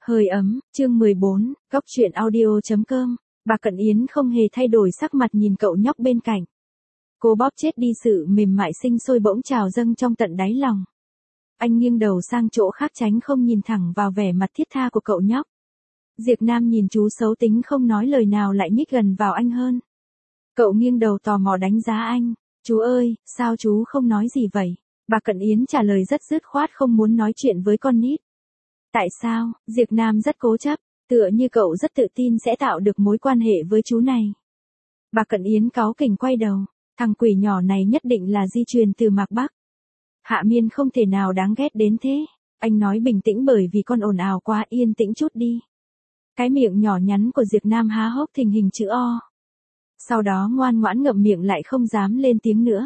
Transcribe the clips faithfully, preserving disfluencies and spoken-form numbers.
Hơi ấm, chương mười bốn, góc chuyện audio.com, bà Cận Yến không hề thay đổi sắc mặt nhìn cậu nhóc bên cạnh. Cô bóp chết đi sự mềm mại sinh sôi bỗng trào dâng trong tận đáy lòng. Anh nghiêng đầu sang chỗ khác tránh không nhìn thẳng vào vẻ mặt thiết tha của cậu nhóc. Diệp Nam nhìn chú xấu tính không nói lời nào lại nhích gần vào anh hơn. Cậu nghiêng đầu tò mò đánh giá anh. Chú ơi, sao chú không nói gì vậy? Bà Cận Yến trả lời rất dứt khoát không muốn nói chuyện với con nít. Tại sao? Diệp Nam rất cố chấp, tựa như cậu rất tự tin sẽ tạo được mối quan hệ với chú này. Bà Cận Yến cáu kỉnh quay đầu, thằng quỷ nhỏ này nhất định là di truyền từ Mạc Bắc. Hạ Miên không thể nào đáng ghét đến thế. Anh nói bình tĩnh bởi vì con ồn ào quá, yên tĩnh chút đi. Cái miệng nhỏ nhắn của Diệp Nam há hốc thành hình chữ O. Sau đó ngoan ngoãn ngậm miệng lại không dám lên tiếng nữa.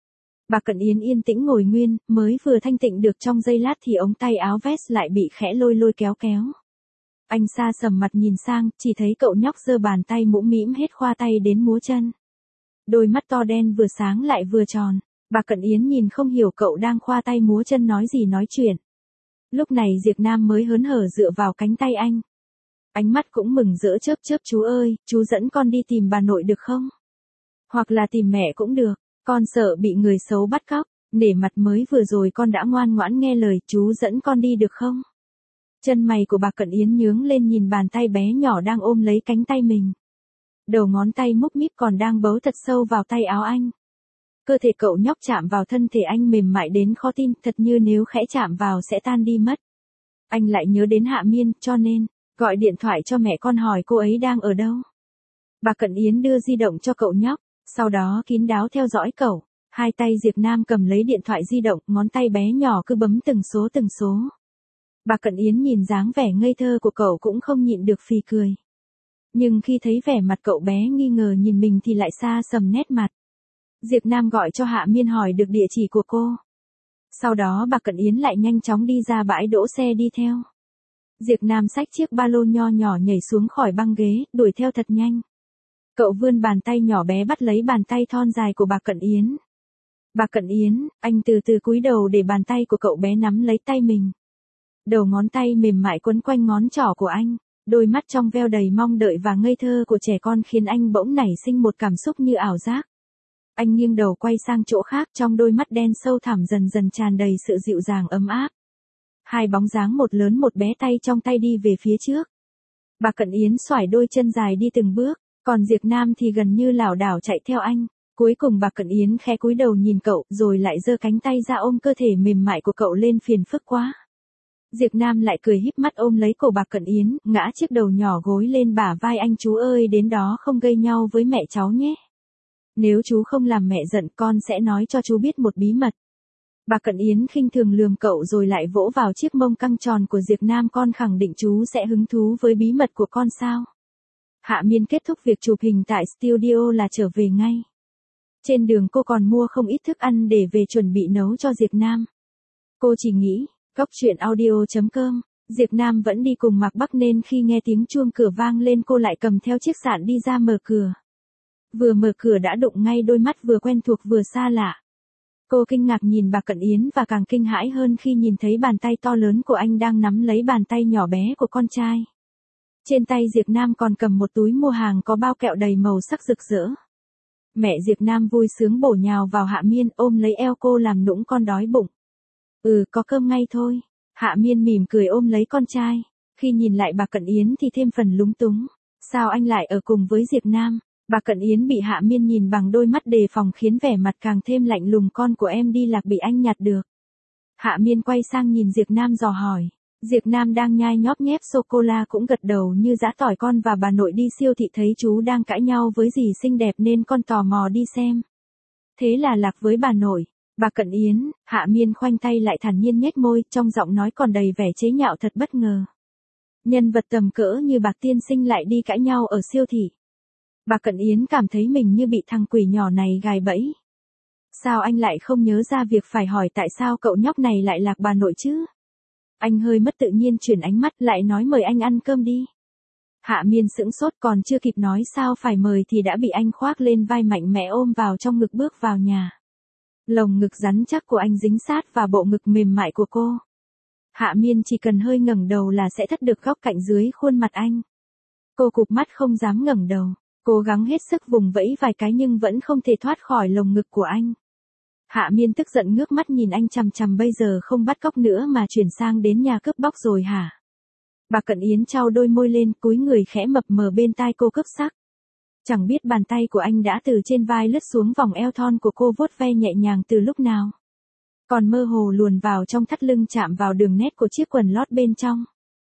Bà Cận Yến yên tĩnh ngồi nguyên, mới vừa thanh tịnh được trong giây lát thì ống tay áo vest lại bị khẽ lôi lôi kéo kéo. Anh xa sầm mặt nhìn sang, chỉ thấy cậu nhóc giơ bàn tay mũm mĩm hết khoa tay đến múa chân. Đôi mắt to đen vừa sáng lại vừa tròn. Bà Cận Yến nhìn không hiểu cậu đang khoa tay múa chân nói gì nói chuyện. Lúc này Diệp Nam mới hớn hở dựa vào cánh tay anh. Ánh mắt cũng mừng rỡ chớp chớp. Chú ơi, chú dẫn con đi tìm bà nội được không? Hoặc là tìm mẹ cũng được. Con sợ bị người xấu bắt cóc, nể mặt mới vừa rồi con đã ngoan ngoãn nghe lời, chú dẫn con đi được không? Chân mày của bà Cận Yến nhướng lên nhìn bàn tay bé nhỏ đang ôm lấy cánh tay mình. Đầu ngón tay múc míp còn đang bấu thật sâu vào tay áo anh. Cơ thể cậu nhóc chạm vào thân thể anh mềm mại đến khó tin, thật như nếu khẽ chạm vào sẽ tan đi mất. Anh lại nhớ đến Hạ Miên, cho nên, gọi điện thoại cho mẹ con hỏi cô ấy đang ở đâu. Bà Cận Yến đưa di động cho cậu nhóc. Sau đó kín đáo theo dõi cậu, hai tay Diệp Nam cầm lấy điện thoại di động, ngón tay bé nhỏ cứ bấm từng số từng số. Bà Cận Yến nhìn dáng vẻ ngây thơ của cậu cũng không nhịn được phì cười. Nhưng khi thấy vẻ mặt cậu bé nghi ngờ nhìn mình thì lại xa sầm nét mặt. Diệp Nam gọi cho Hạ Miên hỏi được địa chỉ của cô. Sau đó bà Cận Yến lại nhanh chóng đi ra bãi đỗ xe đi theo. Diệp Nam xách chiếc ba lô nho nhỏ nhảy xuống khỏi băng ghế, đuổi theo thật nhanh. Cậu vươn bàn tay nhỏ bé bắt lấy bàn tay thon dài của bà Cận Yến. Bà Cận Yến, anh từ từ cúi đầu để bàn tay của cậu bé nắm lấy tay mình. Đầu ngón tay mềm mại quấn quanh ngón trỏ của anh, đôi mắt trong veo đầy mong đợi và ngây thơ của trẻ con khiến anh bỗng nảy sinh một cảm xúc như ảo giác. Anh nghiêng đầu quay sang chỗ khác, trong đôi mắt đen sâu thẳm dần dần tràn đầy sự dịu dàng ấm áp. Hai bóng dáng một lớn một bé tay trong tay đi về phía trước. Bà Cận Yến xoải đôi chân dài đi từng bước. Còn Diệp Nam thì gần như lảo đảo chạy theo anh. Cuối cùng bà Cận Yến khẽ cúi đầu nhìn cậu, rồi lại giơ cánh tay ra ôm cơ thể mềm mại của cậu lên, phiền phức quá. Diệp Nam lại cười híp mắt ôm lấy cổ bà Cận Yến, ngã chiếc đầu nhỏ gối lên bả vai anh. Chú ơi, đến đó không gây nhau với mẹ cháu nhé. Nếu chú không làm mẹ giận, con sẽ nói cho chú biết một bí mật. Bà Cận Yến khinh thường lườm cậu rồi lại vỗ vào chiếc mông căng tròn của Diệp Nam. Con khẳng định chú sẽ hứng thú với bí mật của con sao? Hạ Miên kết thúc việc chụp hình tại studio là trở về ngay. Trên đường cô còn mua không ít thức ăn để về chuẩn bị nấu cho Diệp Nam. Cô chỉ nghĩ, góc chuyện audio.com, Diệp Nam vẫn đi cùng Mạc Bắc nên khi nghe tiếng chuông cửa vang lên cô lại cầm theo chiếc sạn đi ra mở cửa. Vừa mở cửa đã đụng ngay đôi mắt vừa quen thuộc vừa xa lạ. Cô kinh ngạc nhìn bà Cận Yến và càng kinh hãi hơn khi nhìn thấy bàn tay to lớn của anh đang nắm lấy bàn tay nhỏ bé của con trai. Trên tay Diệp Nam còn cầm một túi mua hàng có bao kẹo đầy màu sắc rực rỡ. Mẹ Diệp Nam vui sướng bổ nhào vào Hạ Miên ôm lấy eo cô làm nũng, con đói bụng. Ừ, có cơm ngay thôi. Hạ Miên mỉm cười ôm lấy con trai. Khi nhìn lại bà Cận Yến thì thêm phần lúng túng. Sao anh lại ở cùng với Diệp Nam? Bà Cận Yến bị Hạ Miên nhìn bằng đôi mắt đề phòng khiến vẻ mặt càng thêm lạnh lùng. Con của em đi lạc bị anh nhặt được. Hạ Miên quay sang nhìn Diệp Nam dò hỏi. Diệp Nam đang nhai nhóp nhép sô-cô-la cũng gật đầu như giã tỏi. Con và bà nội đi siêu thị thấy chú đang cãi nhau với dì xinh đẹp nên con tò mò đi xem. Thế là lạc với bà nội. Bà Cận Yến, Hạ Miên khoanh tay lại thản nhiên nhếch môi, trong giọng nói còn đầy vẻ chế nhạo thật bất ngờ. Nhân vật tầm cỡ như Bạc tiên sinh lại đi cãi nhau ở siêu thị. Bà Cận Yến cảm thấy mình như bị thằng quỷ nhỏ này gài bẫy. Sao anh lại không nhớ ra việc phải hỏi tại sao cậu nhóc này lại lạc bà nội chứ? Anh hơi mất tự nhiên chuyển ánh mắt lại nói mời anh ăn cơm đi. Hạ Miên sững sốt còn chưa kịp nói sao phải mời thì đã bị anh khoác lên vai mạnh mẽ ôm vào trong ngực bước vào nhà. Lồng ngực rắn chắc của anh dính sát vào bộ ngực mềm mại của cô. Hạ Miên chỉ cần hơi ngẩng đầu là sẽ thắt được góc cạnh dưới khuôn mặt anh. Cô cụp mắt không dám ngẩng đầu, cố gắng hết sức vùng vẫy vài cái nhưng vẫn không thể thoát khỏi lồng ngực của anh. Hạ Miên tức giận ngước mắt nhìn anh chằm chằm, bây giờ không bắt cóc nữa mà chuyển sang đến nhà cướp bóc rồi hả? Bà Cận Yến trao đôi môi lên, cúi người khẽ mập mờ bên tai cô cướp sắc. Chẳng biết bàn tay của anh đã từ trên vai lướt xuống vòng eo thon của cô vuốt ve nhẹ nhàng từ lúc nào. Còn mơ hồ luồn vào trong thắt lưng chạm vào đường nét của chiếc quần lót bên trong.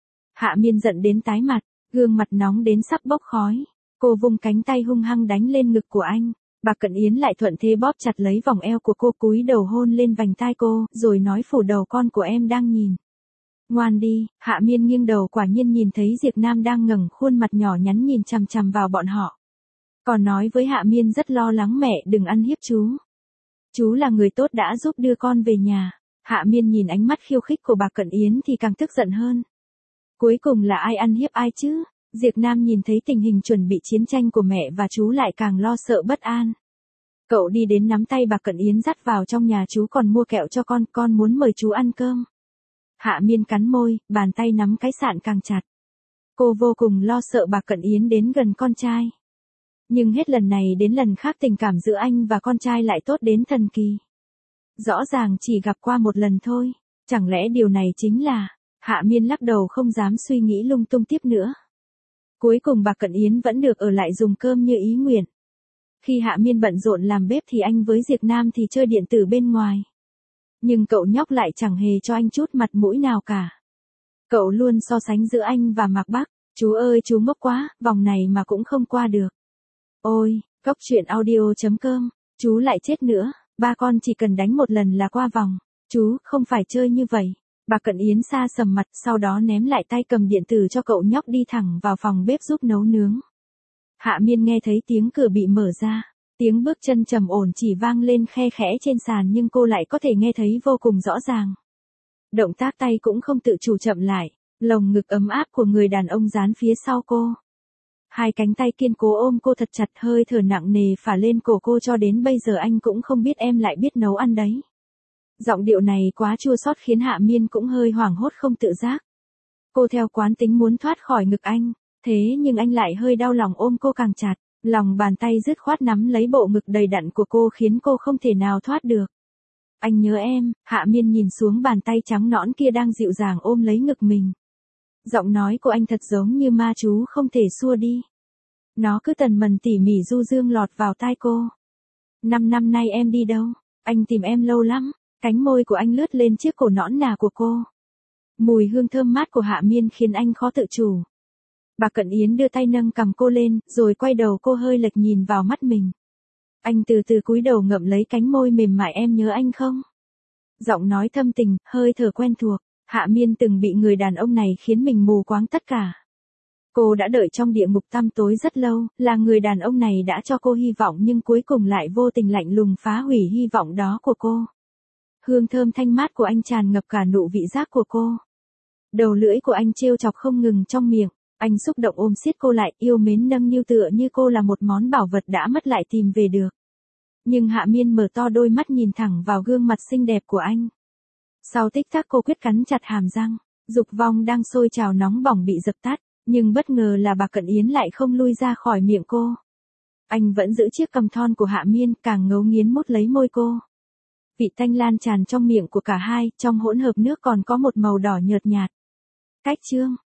Hạ Miên giận đến tái mặt, gương mặt nóng đến sắp bốc khói. Cô vung cánh tay hung hăng đánh lên ngực của anh. Bà Cận Yến lại thuận thế bóp chặt lấy vòng eo của cô, cúi đầu hôn lên vành tai cô, rồi nói phủ đầu con của em đang nhìn. Ngoan đi. Hạ Miên nghiêng đầu, quả nhiên nhìn thấy Diệp Nam đang ngẩng khuôn mặt nhỏ nhắn nhìn chằm chằm vào bọn họ. Còn nói với Hạ Miên rất lo lắng mẹ đừng ăn hiếp chú. Chú là người tốt đã giúp đưa con về nhà. Hạ Miên nhìn ánh mắt khiêu khích của bà Cận Yến thì càng tức giận hơn. Cuối cùng là ai ăn hiếp ai chứ? Diệp Nam nhìn thấy tình hình chuẩn bị chiến tranh của mẹ và chú lại càng lo sợ bất an. Cậu đi đến nắm tay bà Cận Yến dắt vào trong nhà, chú còn mua kẹo cho con, con muốn mời chú ăn cơm. Hạ Miên cắn môi, bàn tay nắm cái sạn càng chặt. Cô vô cùng lo sợ bà Cận Yến đến gần con trai. Nhưng hết lần này đến lần khác tình cảm giữa anh và con trai lại tốt đến thần kỳ. Rõ ràng chỉ gặp qua một lần thôi, chẳng lẽ điều này chính là... Hạ Miên lắc đầu không dám suy nghĩ lung tung tiếp nữa. Cuối cùng bà Cận Yến vẫn được ở lại dùng cơm như ý nguyện. Khi Hạ Miên bận rộn làm bếp thì anh với Diệp Nam thì chơi điện tử bên ngoài. Nhưng cậu nhóc lại chẳng hề cho anh chút mặt mũi nào cả. Cậu luôn so sánh giữa anh và Mạc Bắc. Chú ơi chú ngốc quá, vòng này mà cũng không qua được. Ôi, Cóc Truyện Audio chấm com, chú lại chết nữa, ba con chỉ cần đánh một lần là qua vòng. Chú, không phải chơi như vậy. Bà Cận Yến xa sầm mặt, sau đó ném lại tay cầm điện tử cho cậu nhóc, đi thẳng vào phòng bếp giúp nấu nướng. Hạ Miên nghe thấy tiếng cửa bị mở ra, tiếng bước chân trầm ổn chỉ vang lên khe khẽ trên sàn nhưng cô lại có thể nghe thấy vô cùng rõ ràng. Động tác tay cũng không tự chủ chậm lại, lồng ngực ấm áp của người đàn ông dán phía sau cô. Hai cánh tay kiên cố ôm cô thật chặt, hơi thở nặng nề phả lên cổ cô, cho đến bây giờ anh cũng không biết em lại biết nấu ăn đấy. Giọng điệu này quá chua xót khiến Hạ Miên cũng hơi hoảng hốt không tự giác. Cô theo quán tính muốn thoát khỏi ngực anh, thế nhưng anh lại hơi đau lòng ôm cô càng chặt, lòng bàn tay dứt khoát nắm lấy bộ ngực đầy đặn của cô khiến cô không thể nào thoát được. Anh nhớ em. Hạ Miên nhìn xuống bàn tay trắng nõn kia đang dịu dàng ôm lấy ngực mình. Giọng nói của anh thật giống như ma chú không thể xua đi. Nó cứ tần mần tỉ mỉ du dương lọt vào tai cô. Năm năm nay em đi đâu? Anh tìm em lâu lắm. Cánh môi của anh lướt lên chiếc cổ nõn nà của cô. Mùi hương thơm mát của Hạ Miên khiến anh khó tự chủ. Bà Cận Yến đưa tay nâng cằm cô lên, rồi quay đầu cô hơi lệch nhìn vào mắt mình. Anh từ từ cúi đầu ngậm lấy cánh môi mềm mại, em nhớ anh không? Giọng nói thâm tình, hơi thở quen thuộc. Hạ Miên từng bị người đàn ông này khiến mình mù quáng tất cả. Cô đã đợi trong địa ngục tăm tối rất lâu, là người đàn ông này đã cho cô hy vọng nhưng cuối cùng lại vô tình lạnh lùng phá hủy hy vọng đó của cô. Hương thơm thanh mát của anh tràn ngập cả nụ vị giác của cô. Đầu lưỡi của anh trêu chọc không ngừng trong miệng, anh xúc động ôm siết cô lại, yêu mến nâng niu tựa như cô là một món bảo vật đã mất lại tìm về được. Nhưng Hạ Miên mở to đôi mắt nhìn thẳng vào gương mặt xinh đẹp của anh. Sau tích tắc cô quyết cắn chặt hàm răng, dục vọng đang sôi trào nóng bỏng bị dập tắt, nhưng bất ngờ là bà Cận Yến lại không lui ra khỏi miệng cô. Anh vẫn giữ chiếc cằm thon của Hạ Miên, càng ngấu nghiến mút lấy môi cô. Vị tanh lan tràn trong miệng của cả hai, trong hỗn hợp nước còn có một màu đỏ nhợt nhạt. Cách chương